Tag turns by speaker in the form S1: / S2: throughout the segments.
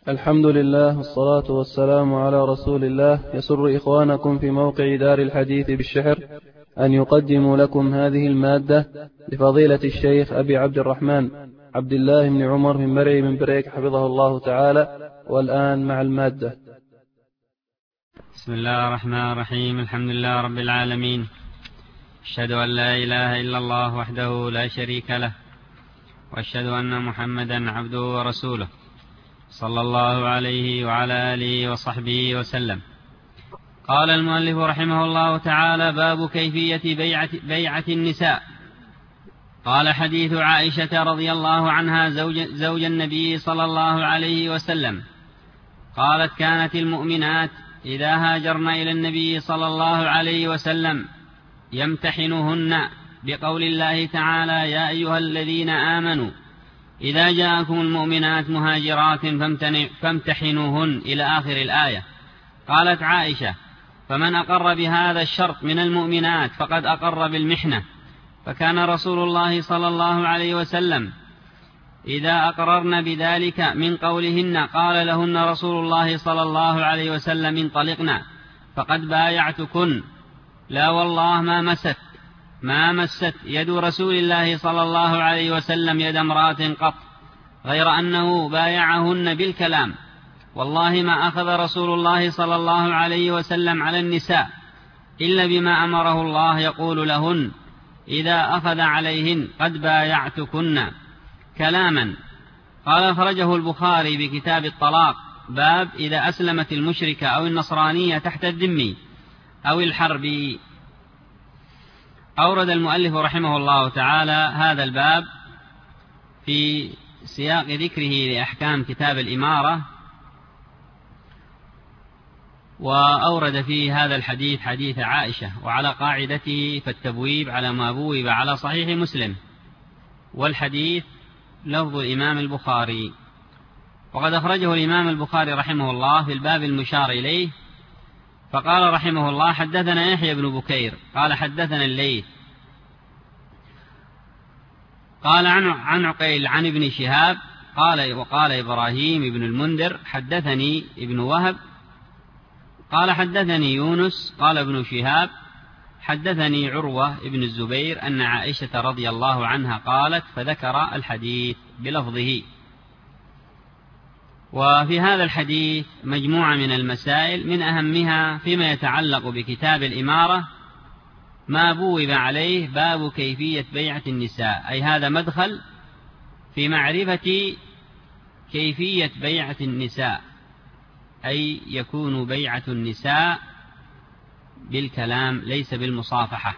S1: الحمد لله والصلاة والسلام على رسول الله. يسر إخوانكم في موقع دار الحديث بالشحر أن يقدموا لكم هذه المادة لفضيلة الشيخ أبي عبد الرحمن عبد الله بن عمر من مرعي من بريك حفظه الله تعالى. والآن مع المادة.
S2: بسم الله الرحمن الرحيم. الحمد لله رب العالمين، أشهد أن لا إله إلا الله وحده لا شريك له، وأشهد أن محمدا عبده ورسوله صلى الله عليه وعلى آله وصحبه وسلم. قال المؤلف رحمه الله تعالى: باب كيفية بيعة النساء. قال: حديث عائشة رضي الله عنها زوج النبي صلى الله عليه وسلم قالت: كانت المؤمنات إذا هاجرن إلى النبي صلى الله عليه وسلم يمتحنهن بقول الله تعالى: يا أيها الذين آمنوا إذا جاءكم المؤمنات مهاجرات فامتحنوهن إلى آخر الآية. قالت عائشة: فمن أقر بهذا الشرط من المؤمنات فقد أقر بالمحنة. فكان رسول الله صلى الله عليه وسلم إذا أقررن بذلك من قولهن قال لهن رسول الله صلى الله عليه وسلم: انطلقنا فقد بايعتكن. لا والله ما مست يد رسول الله صلى الله عليه وسلم يد امرأة قط، غير أنه بايعهن بالكلام. والله ما أخذ رسول الله صلى الله عليه وسلم على النساء إلا بما أمره الله، يقول لهن إذا أخذ عليهن قد بايعتكن كلاما. قال: أخرجه البخاري بكتاب الطلاق، باب إذا أسلمت المشركة أو النصرانية تحت الذم أو الحرب. أورد المؤلف رحمه الله تعالى هذا الباب في سياق ذكره لأحكام كتاب الإمارة، وأورد في هذا الحديث حديث عائشة، وعلى قاعدته فالتبويب على ما بوب على صحيح مسلم، والحديث لفظ الإمام البخاري. وقد أخرجه الإمام البخاري رحمه الله في الباب المشار إليه، فقال رحمه الله: حدثنا يحيى بن بكير قال حدثنا الليث قال عن عقيل عن ابن شهاب وقال إبراهيم بن المنذر حدثني ابن وهب قال حدثني يونس قال ابن شهاب حدثني عروة ابن الزبير أن عائشة رضي الله عنها قالت، فذكر الحديث بلفظه. وفي هذا الحديث مجموعة من المسائل، من أهمها فيما يتعلق بكتاب الإمارة ما بوب عليه باب كيفية بيعة النساء، أي هذا مدخل في معرفة كيفية بيعة النساء، أي يكون بيعة النساء بالكلام ليس بالمصافحة.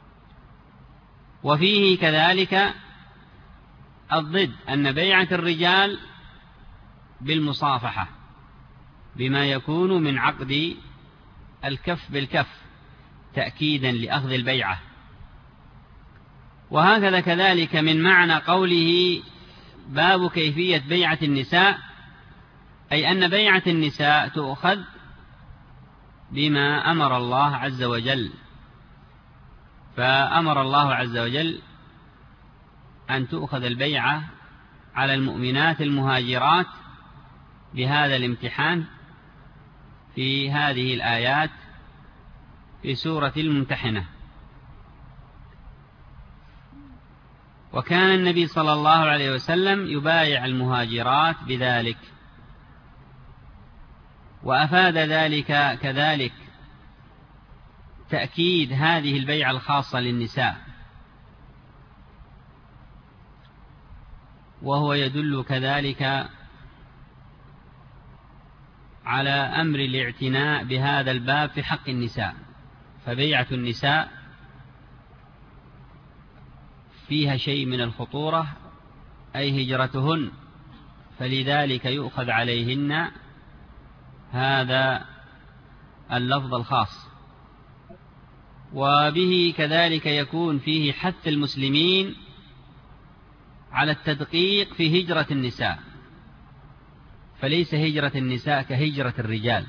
S2: وفيه كذلك الضد، أن بيعة الرجال بالمصافحة بما يكون من عقد الكف بالكف تأكيدا لأخذ البيعة. وهكذا كذلك من معنى قوله باب كيفية بيعة النساء، أي أن بيعة النساء تؤخذ بما أمر الله عز وجل. فأمر الله عز وجل أن تؤخذ البيعة على المؤمنات المهاجرات بهذا الامتحان في هذه الآيات في سورة الممتحنة. وكان النبي صلى الله عليه وسلم يبايع المهاجرات بذلك، وأفاد ذلك كذلك تأكيد هذه البيعة الخاصة للنساء، وهو يدل كذلك على أمر الاعتناء بهذا الباب في حق النساء. فبيعة النساء فيها شيء من الخطورة، أي هجرتهن، فلذلك يؤخذ عليهن هذا اللفظ الخاص. وبه كذلك يكون فيه حث المسلمين على التدقيق في هجرة النساء، فليس هجرة النساء كهجرة الرجال.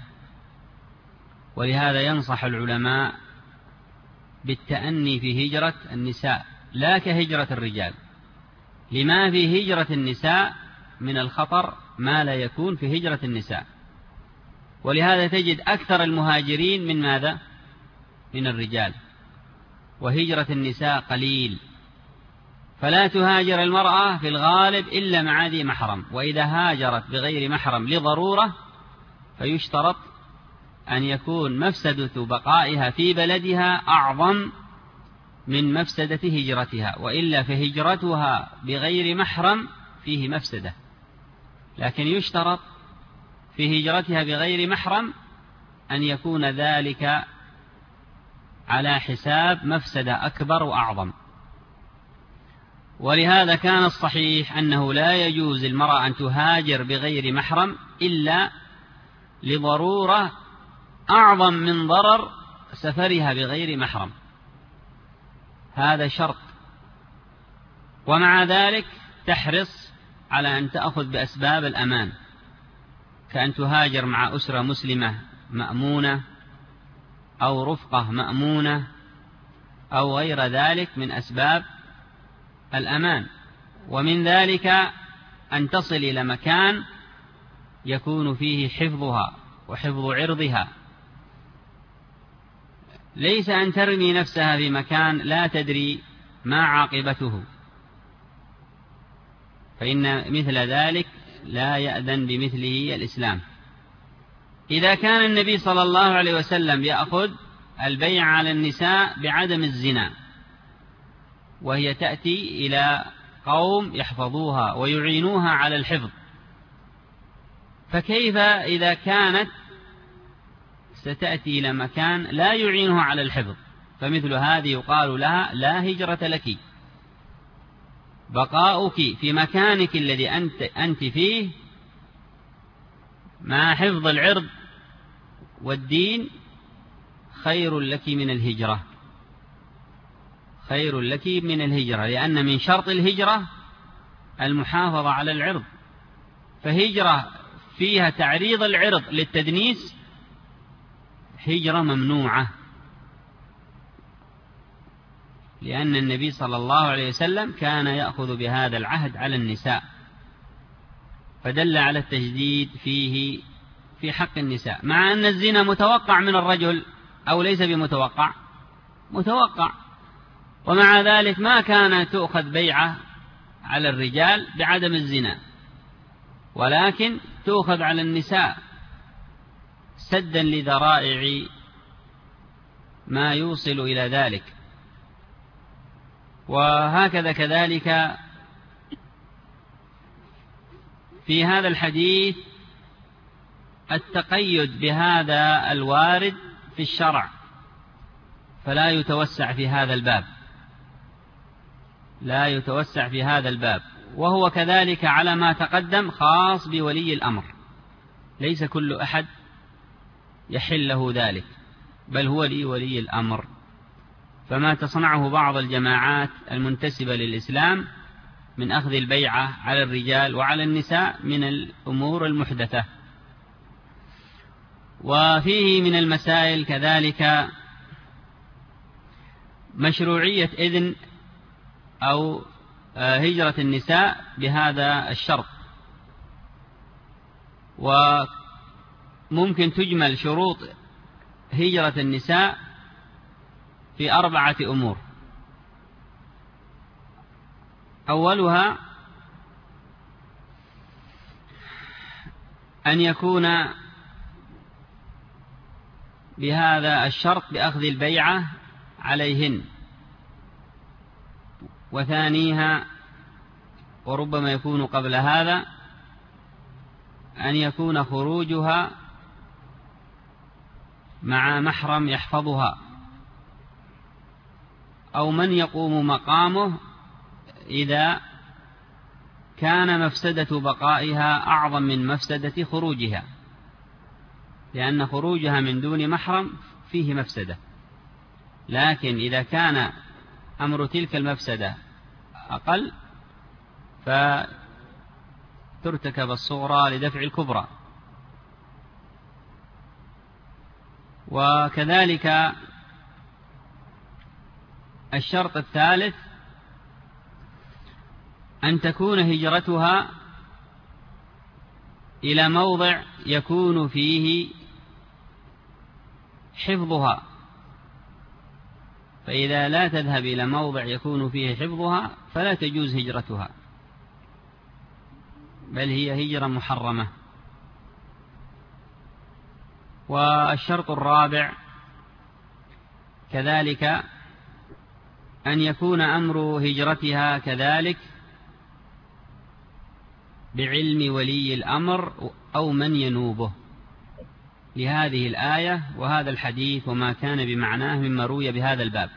S2: ولهذا ينصح العلماء بالتأني في هجرة النساء لا كهجرة الرجال، لما في هجرة النساء من الخطر ما لا يكون في هجرة النساء. ولهذا تجد أكثر المهاجرين من ماذا؟ من الرجال، وهجرة النساء قليل. فلا تهاجر المرأة في الغالب إلا مع ذي محرم، وإذا هاجرت بغير محرم لضرورة فيشترط أن يكون مفسدة بقائها في بلدها أعظم من مفسدة هجرتها، وإلا فهجرتها بغير محرم فيه مفسدة، لكن يشترط في هجرتها بغير محرم أن يكون ذلك على حساب مفسدة أكبر وأعظم. ولهذا كان الصحيح أنه لا يجوز المرأة أن تهاجر بغير محرم إلا لضرورة أعظم من ضرر سفرها بغير محرم، هذا شرط. ومع ذلك تحرص على أن تأخذ بأسباب الأمان، كأن تهاجر مع أسرة مسلمة مأمونة أو رفقة مأمونة أو غير ذلك من أسباب الأمان. ومن ذلك أن تصل إلى مكان يكون فيه حفظها وحفظ عرضها، ليس أن ترمي نفسها في مكان لا تدري ما عاقبته، فإن مثل ذلك لا يأذن بمثله الإسلام. إذا كان النبي صلى الله عليه وسلم يأخذ البيع على النساء بعدم الزنا، وهي تأتي إلى قوم يحفظوها ويعينوها على الحفظ، فكيف إذا كانت ستأتي إلى مكان لا يعينها على الحفظ؟ فمثل هذه يقال لها لا هجرة لك، بقاؤك في مكانك الذي أنت فيه مع حفظ العرض والدين خير لك من الهجرة، خير لك من الهجرة، لأن من شرط الهجرة المحافظة على العرض، فهجرة فيها تعريض العرض للتدنيس هجرة ممنوعة، لأن النبي صلى الله عليه وسلم كان يأخذ بهذا العهد على النساء، فدل على التجديد فيه في حق النساء، مع أن الزنا متوقع من الرجل أو ليس بمتوقع؟ متوقع، ومع ذلك ما كان تؤخذ بيعة على الرجال بعدم الزنا، ولكن تؤخذ على النساء سدا لذرائع ما يوصل إلى ذلك. وهكذا كذلك في هذا الحديث التقيد بهذا الوارد في الشرع، فلا يتوسع في هذا الباب، لا يتوسع في هذا الباب. وهو كذلك على ما تقدم خاص بولي الأمر، ليس كل أحد يحل له ذلك، بل هو لولي الأمر. فما تصنعه بعض الجماعات المنتسبة للإسلام من أخذ البيعة على الرجال وعلى النساء من الأمور المحدثة. وفيه من المسائل كذلك مشروعية إذن أو هجرة النساء بهذا الشرط، وممكن تجمل شروط هجرة النساء في 4 أمور. أولها أن يكون بهذا الشرط بأخذ البيعة عليهن، وثانيها وربما يكون قبل هذا أن يكون خروجها مع محرم يحفظها أو من يقوم مقامه إذا كان مفسدة بقائها أعظم من مفسدة خروجها، لأن خروجها من دون محرم فيه مفسدة، لكن إذا كان أمر تلك المفسدة أقل فترتكب الصغرى لدفع الكبرى. وكذلك الشرط الثالث أن تكون هجرتها إلى موضع يكون فيه حفظها، فإذا لا تذهب إلى موضع يكون فيه حفظها فلا تجوز هجرتها، بل هي هجرة محرمة. والشرط الرابع كذلك أن يكون أمر هجرتها كذلك بعلم ولي الأمر أو من ينوبه، لهذه الآية وهذا الحديث وما كان بمعناه مما روي بهذا الباب،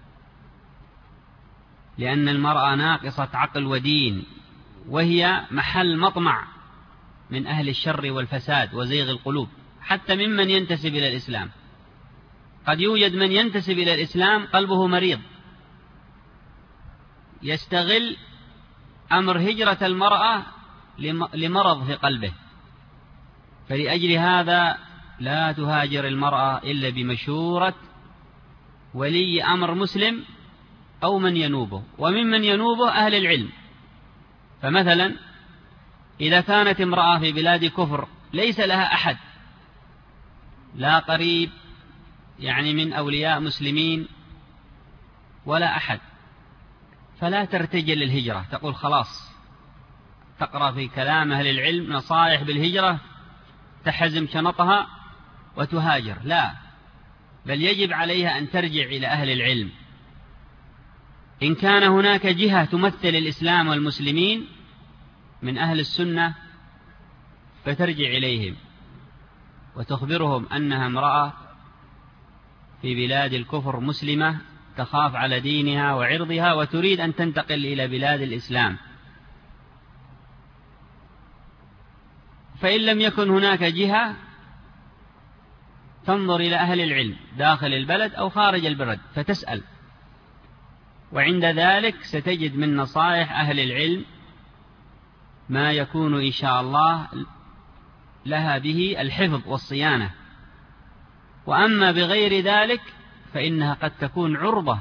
S2: لأن المرأة ناقصة عقل ودين، وهي محل مطمع من أهل الشر والفساد وزيغ القلوب، حتى ممن ينتسب إلى الإسلام. قد يوجد من ينتسب إلى الإسلام قلبه مريض، يستغل أمر هجرة المرأة لمرض في قلبه، فلأجل هذا لا تهاجر المرأة إلا بمشورة ولي أمر مسلم أو من ينوبه، وممن ينوبه أهل العلم. فمثلا إذا كانت امرأة في بلاد كفر ليس لها أحد، لا قريب يعني من أولياء مسلمين ولا أحد، فلا ترتجل الهجرة، تقول خلاص، تقرأ في كلام أهل العلم نصائح بالهجرة تحزم شنطها وتهاجر، لا، بل يجب عليها أن ترجع إلى أهل العلم. إن كان هناك جهة تمثل الإسلام والمسلمين من أهل السنة فترجع إليهم وتخبرهم أنها امرأة في بلاد الكفر مسلمة تخاف على دينها وعرضها وتريد أن تنتقل إلى بلاد الإسلام. فإن لم يكن هناك جهة تنظر إلى أهل العلم داخل البلد أو خارج البلد فتسأل، وعند ذلك ستجد من نصائح أهل العلم ما يكون إن شاء الله لها به الحفظ والصيانة. وأما بغير ذلك فإنها قد تكون عرضة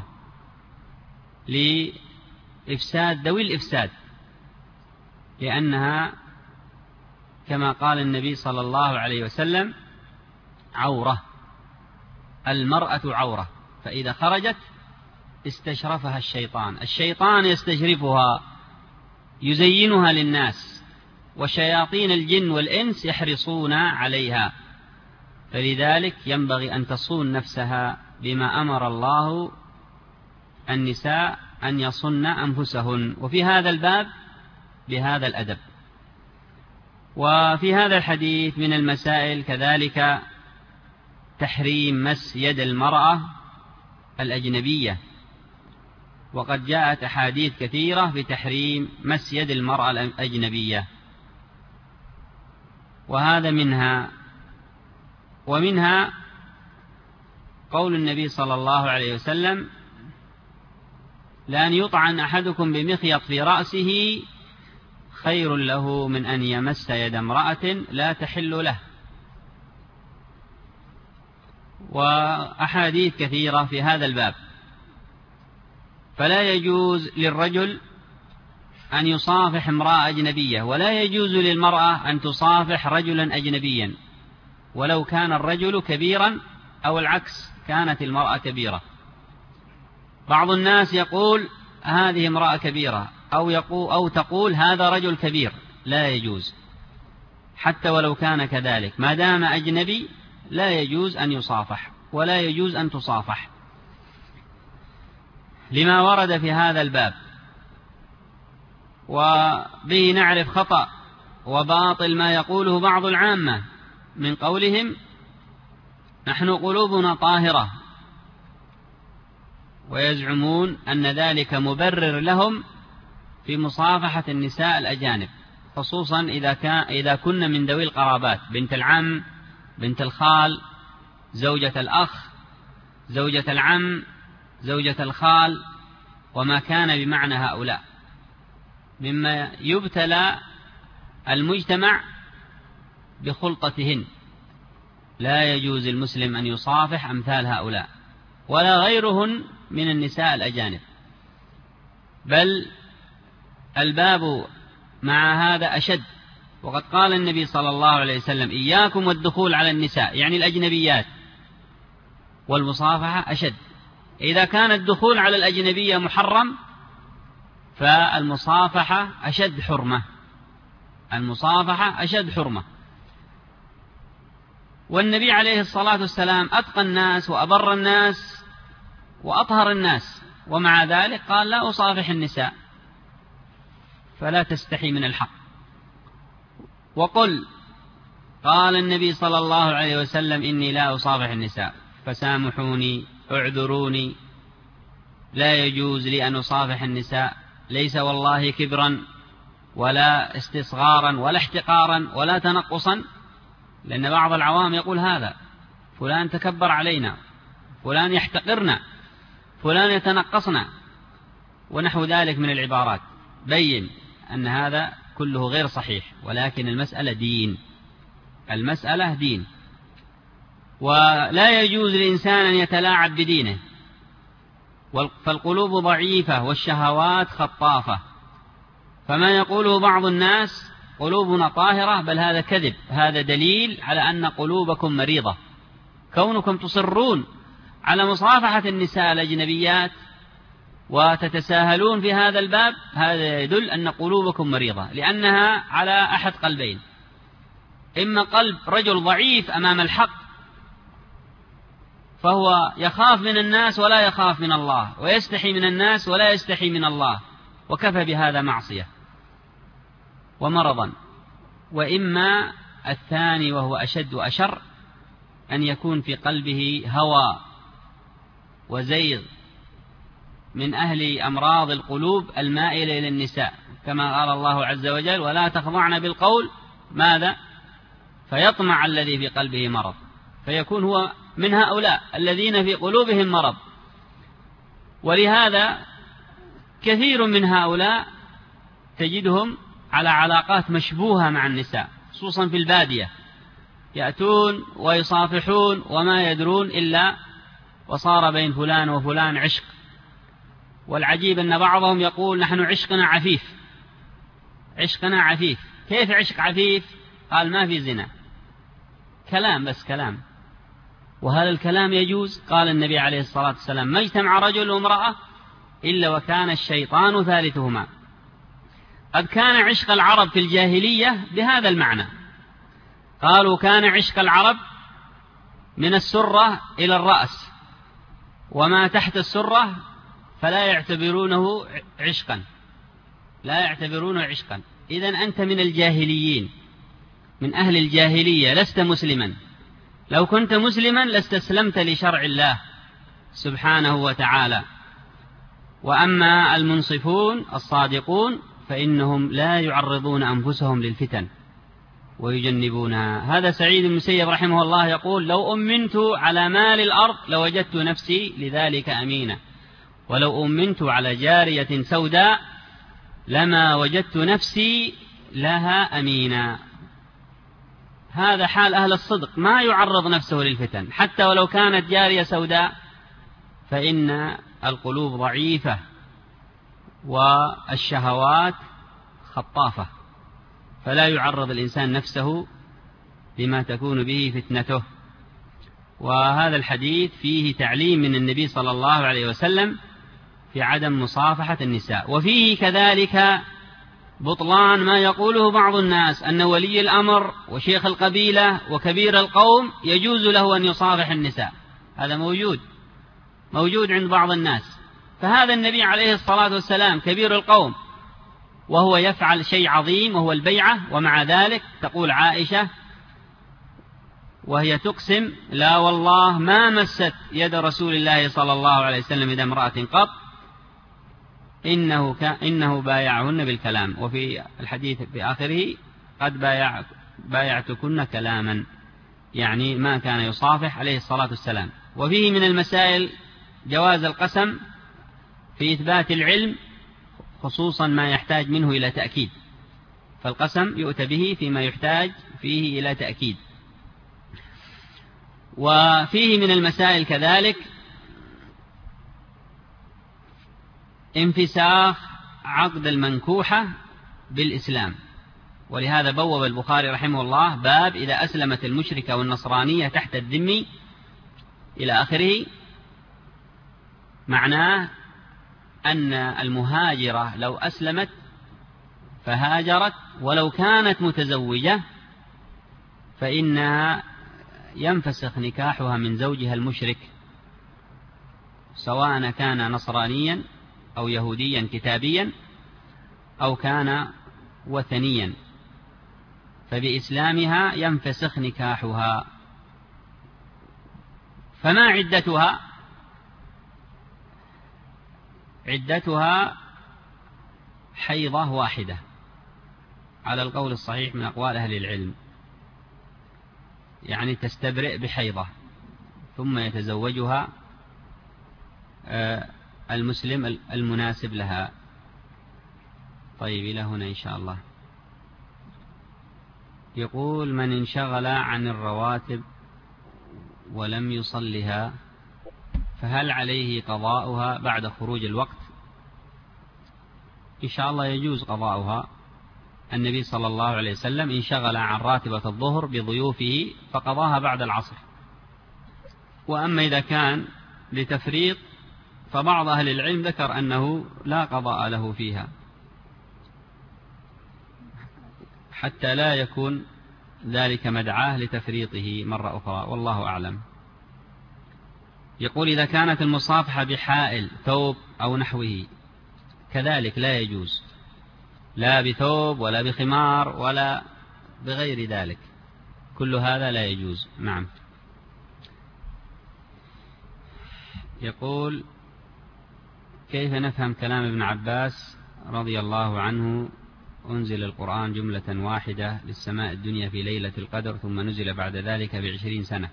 S2: لإفساد ذوي الإفساد، لأنها كما قال النبي صلى الله عليه وسلم عورة، المرأة عورة، فإذا خرجت استشرفها الشيطان يستشرفها يزينها للناس، وشياطين الجن والإنس يحرصون عليها، فلذلك ينبغي أن تصون نفسها بما أمر الله النساء أن يصن أنفسهن، وفي هذا الباب بهذا الأدب. وفي هذا الحديث من المسائل كذلك تحريم مس يد المرأة الأجنبية، وقد جاءت أحاديث كثيرة في تحريم مس يد المرأة الأجنبية، وهذا ومنها قول النبي صلى الله عليه وسلم لأن يطعن أحدكم بمخيط في رأسه خير له من أن يمس يد امرأة لا تحل له، وأحاديث كثيرة في هذا الباب. فلا يجوز للرجل أن يصافح امرأة أجنبية، ولا يجوز للمرأة أن تصافح رجلا أجنبيا ولو كان الرجل كبيرا أو العكس كانت المرأة كبيرة. بعض الناس يقول هذه امرأة كبيرة أو تقول هذا رجل كبير، لا يجوز حتى ولو كان كذلك، ما دام أجنبي لا يجوز أن يصافح ولا يجوز أن تصافح، لما ورد في هذا الباب. وبه نعرف خطأ وباطل ما يقوله بعض العامة من قولهم نحن قلوبنا طاهرة، ويزعمون أن ذلك مبرر لهم في مصافحة النساء الأجانب، خصوصا إذا كن من ذوي القرابات، بنت العم، بنت الخال، زوجة الأخ، زوجة العم، زوجة الخال، وما كان بمعنى هؤلاء مما يبتلى المجتمع بخلطتهن. لا يجوز المسلم أن يصافح أمثال هؤلاء ولا غيرهن من النساء الأجانب، بل الباب مع هذا أشد وقد قال النبي صلى الله عليه وسلم: إياكم والدخول على النساء، يعني الأجنبيات، والمصافحة أشد. إذا كان الدخول على الأجنبية محرم فالمصافحة أشد حرمة، المصافحة أشد حرمة. والنبي عليه الصلاة والسلام أتقى الناس وأبر الناس وأطهر الناس، ومع ذلك قال: لا أصافح النساء، فلا تستحي من الحق. وقل: قال النبي صلى الله عليه وسلم: إني لا أصافح النساء، فسامحوني، اعذروني، لا يجوز لي أن أصافح النساء، ليس والله كبرا ولا استصغارا ولا احتقارا ولا تنقصا، لأن بعض العوام يقول هذا: فلان تكبر علينا، فلان يحتقرنا، فلان يتنقصنا، ونحو ذلك من العبارات. بين أن هذا كله غير صحيح، ولكن المسألة دين، المسألة دين، ولا يجوز للإنسان أن يتلاعب بدينه، فالقلوب ضعيفة والشهوات خطافة. فما يقوله بعض الناس: قلوبنا طاهرة، بل هذا كذب، هذا دليل على أن قلوبكم مريضة. كونكم تصرون على مصافحة النساء الأجنبيات وتتساهلون في هذا الباب، هذا يدل أن قلوبكم مريضة، لأنها على أحد قلبين: إما قلب رجل ضعيف أمام الحق فهو يخاف من الناس ولا يخاف من الله، ويستحي من الناس ولا يستحي من الله، وكفى بهذا معصية ومرضا. وإما الثاني وهو أشد وأشر، أن يكون في قلبه هوى وزيغ من أهل أمراض القلوب المائلة إلى النساء، كما قال الله عز وجل: ولا تخضعن بالقول ماذا فيطمع الذي في قلبه مرض، فيكون هو من هؤلاء الذين في قلوبهم مرض. ولهذا كثير من هؤلاء تجدهم على علاقات مشبوهة مع النساء، خصوصا في البادية، يأتون ويصافحون وما يدرون إلا وصار بين فلان وفلان عشق. والعجيب أن بعضهم يقول: نحن عشقنا عفيف، عشقنا عفيف. كيف عشق عفيف؟ قال: ما في زنا، كلام، بس كلام. وهل الكلام يجوز؟ قال النبي عليه الصلاة والسلام: ما اجتمع رجل وامرأة إلا وكان الشيطان ثالثهما. قد كان عشق العرب في الجاهلية بهذا المعنى، قالوا: كان عشق العرب من السرة إلى الرأس، وما تحت السرة فلا يعتبرونه عشقا، لا يعتبرونه عشقا. إذن أنت من الجاهليين، من أهل الجاهلية، لست مسلما. لو كنت مسلما لاستسلمت لشرع الله سبحانه وتعالى. وأما المنصفون الصادقون فإنهم لا يعرضون أنفسهم للفتن ويجنبونها. هذا سعيد بن المسيب رحمه الله يقول: لو أمنت على مال الأرض لوجدت نفسي لذلك أمينة، ولو أمنت على جارية سوداء لما وجدت نفسي لها أمينا. هذا حال أهل الصدق، ما يعرض نفسه للفتن حتى ولو كانت جارية سوداء، فإن القلوب ضعيفة والشهوات خطافة، فلا يعرض الإنسان نفسه لما تكون به فتنته. وهذا الحديث فيه تعليم من النبي صلى الله عليه وسلم في عدم مصافحة النساء، وفيه كذلك بطلان ما يقوله بعض الناس أن ولي الأمر وشيخ القبيلة وكبير القوم يجوز له أن يصافح النساء. هذا موجود عند بعض الناس. فهذا النبي عليه الصلاة والسلام كبير القوم وهو يفعل شيء عظيم وهو البيعة، ومع ذلك تقول عائشة وهي تقسم: لا والله ما مست يد رسول الله صلى الله عليه وسلم يد امرأة قط، إنه بايعهن بالكلام. وفي الحديث في آخره: قد بايعتكن كلاما، يعني ما كان يصافح عليه الصلاة والسلام. وفيه من المسائل جواز القسم في إثبات العلم، خصوصا ما يحتاج منه إلى تأكيد، فالقسم يؤتى به فيما يحتاج فيه إلى تأكيد. وفيه من المسائل كذلك انفساخ عقد المنكوحة بالإسلام، ولهذا بوب البخاري رحمه الله باب إذا أسلمت المشركة والنصرانية تحت الذم إلى آخره. معناه أن المهاجرة لو أسلمت فهاجرت ولو كانت متزوجة فإنها ينفسخ نكاحها من زوجها المشرك، سواء كان نصرانيا أو يهوديا كتابيا أو كان وثنيا، فبإسلامها ينفسخ نكاحها. فما عدتها؟ عدتها حيضة واحدة على القول الصحيح من أقوال أهل العلم، يعني تستبرئ بحيضة ثم يتزوجها المسلم المناسب لها. طيب إلى هنا إن شاء الله. يقول: من انشغل عن الرواتب ولم يصلها فهل عليه قضاؤها بعد خروج الوقت؟ إن شاء الله يجوز قضاؤها. النبي صلى الله عليه وسلم انشغل عن راتبة الظهر بضيوفه فقضاها بعد العصر. وأما إذا كان لتفريط فبعض أهل العلم ذكر أنه لا قضاء له فيها حتى لا يكون ذلك مدعاه لتفريطه مرة أخرى، والله أعلم. يقول: إذا كانت المصافحة بحائل ثوب أو نحوه كذلك لا يجوز، لا بثوب ولا بخمار ولا بغير ذلك، كل هذا لا يجوز. نعم. يقول: كيف نفهم كلام ابن عباس رضي الله عنه: أنزل القرآن جملة واحدة للسماء الدنيا في ليلة القدر ثم نزل بعد ذلك ب20 سنة؟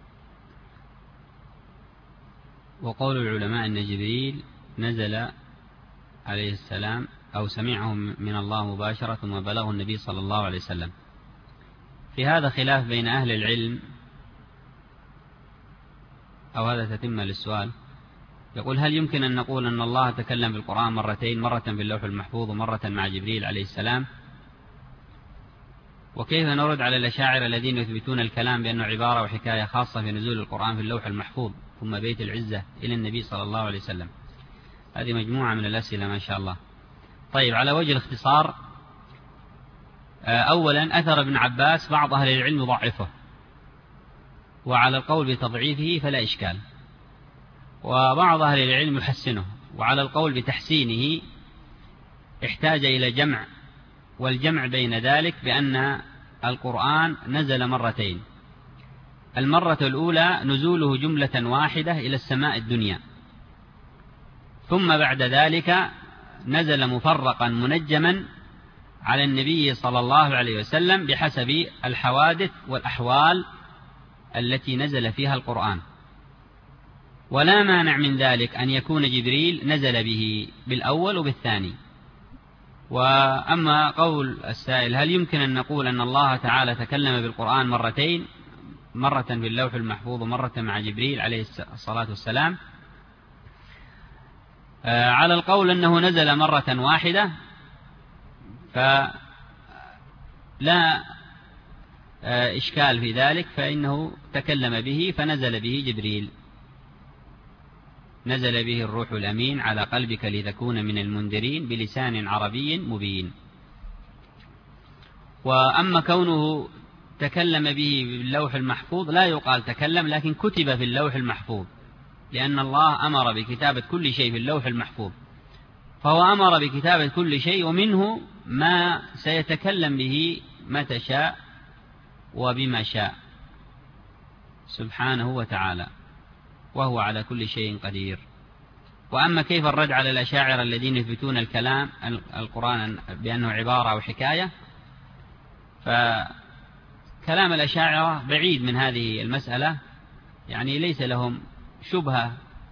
S2: وقول العلماء أن جبريل نزل عليه السلام أو سمعه من الله مباشرة ثم بلغه النبي صلى الله عليه وسلم. في هذا خلاف بين أهل العلم، أو هذا تتم للسؤال. يقول: هل يمكن أن نقول أن الله تكلم بالقرآن مرتين، مرة في اللوح المحفوظ ومرة مع جبريل عليه السلام؟ وكيف نرد على الأشاعرة الذين يثبتون الكلام بأنه عبارة وحكاية خاصة في نزول القرآن في اللوح المحفوظ ثم بيت العزة إلى النبي صلى الله عليه وسلم؟ هذه مجموعة من الأسئلة ما شاء الله. طيب، على وجه الاختصار، أولا أثر ابن عباس بعض أهل العلم يضعفه، وعلى القول بتضعيفه فلا إشكال، وبعض أهل العلم يحسنه، وعلى القول بتحسينه احتاج إلى جمع، والجمع بين ذلك بأن القرآن نزل مرتين. المرة الأولى نزوله جملة واحدة إلى السماء الدنيا، ثم بعد ذلك نزل مفرقا منجما على النبي صلى الله عليه وسلم بحسب الحوادث والأحوال التي نزل فيها القرآن. ولا مانع من ذلك أن يكون جبريل نزل به بالأول وبالثاني. وأما قول السائل: هل يمكن أن نقول أن الله تعالى تكلم بالقرآن مرتين، مرة في اللوح المحفوظ ومرة مع جبريل عليه الصلاة والسلام؟ على القول أنه نزل مرة واحدة فلا إشكال في ذلك، فإنه تكلم به فنزل به جبريل، نزل به الروح الأمين على قلبك لتكون من المنذرين بلسان عربي مبين. وأما كونه تكلم به باللوح المحفوظ لا يقال تكلم، لكن كتب في اللوح المحفوظ، لأن الله أمر بكتابة كل شيء في اللوح المحفوظ، فهو أمر بكتابة كل شيء، ومنه ما سيتكلم به متى شاء وبما شاء سبحانه وتعالى، وهو على كل شيء قدير. وأما كيف الرد على الأشاعرة الذين يثبتون الكلام القرآن بأنه عبارة أو حكاية، فكلام الأشاعرة بعيد من هذه المسألة، يعني ليس لهم شبهة،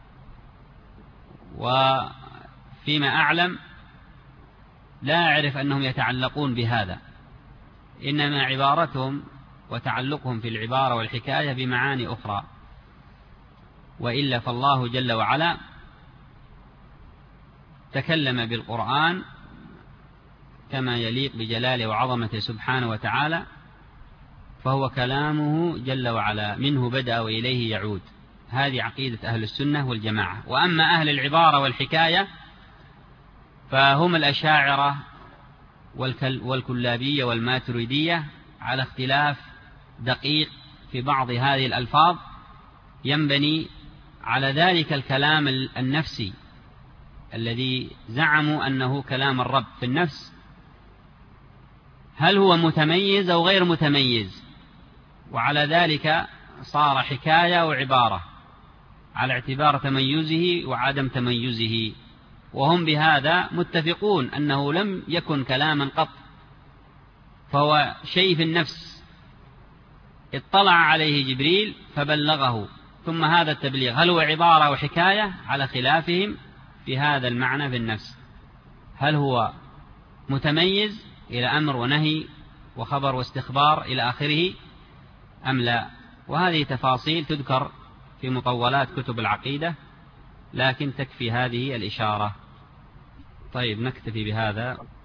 S2: وفيما أعلم لا أعرف أنهم يتعلقون بهذا، إنما عبارتهم وتعلقهم في العبارة والحكاية بمعاني أخرى. وإلا فالله جل وعلا تكلم بالقرآن كما يليق بجلاله وعظمته سبحانه وتعالى، فهو كلامه جل وعلا منه بدأ وإليه يعود. هذه عقيدة أهل السنة والجماعة. وأما أهل العبارة والحكاية فهم الأشاعرة والكلابية والماتريدية على اختلاف دقيق في بعض هذه الألفاظ ينبني على ذلك الكلام النفسي الذي زعموا أنه كلام الرب في النفس، هل هو متميز أو غير متميز، وعلى ذلك صار حكاية وعبارة على اعتبار تميزه وعدم تميزه، وهم بهذا متفقون أنه لم يكن كلاما قط، فهو شيء في النفس اطلع عليه جبريل فبلغه، ثم هذا التبليغ هل هو عبارة وحكاية على خلافهم في هذا المعنى في النفس، هل هو متميز إلى أمر ونهي وخبر واستخبار إلى آخره أم لا. وهذه تفاصيل تذكر في مطولات كتب العقيدة، لكن تكفي هذه الإشارة. طيب نكتفي بهذا.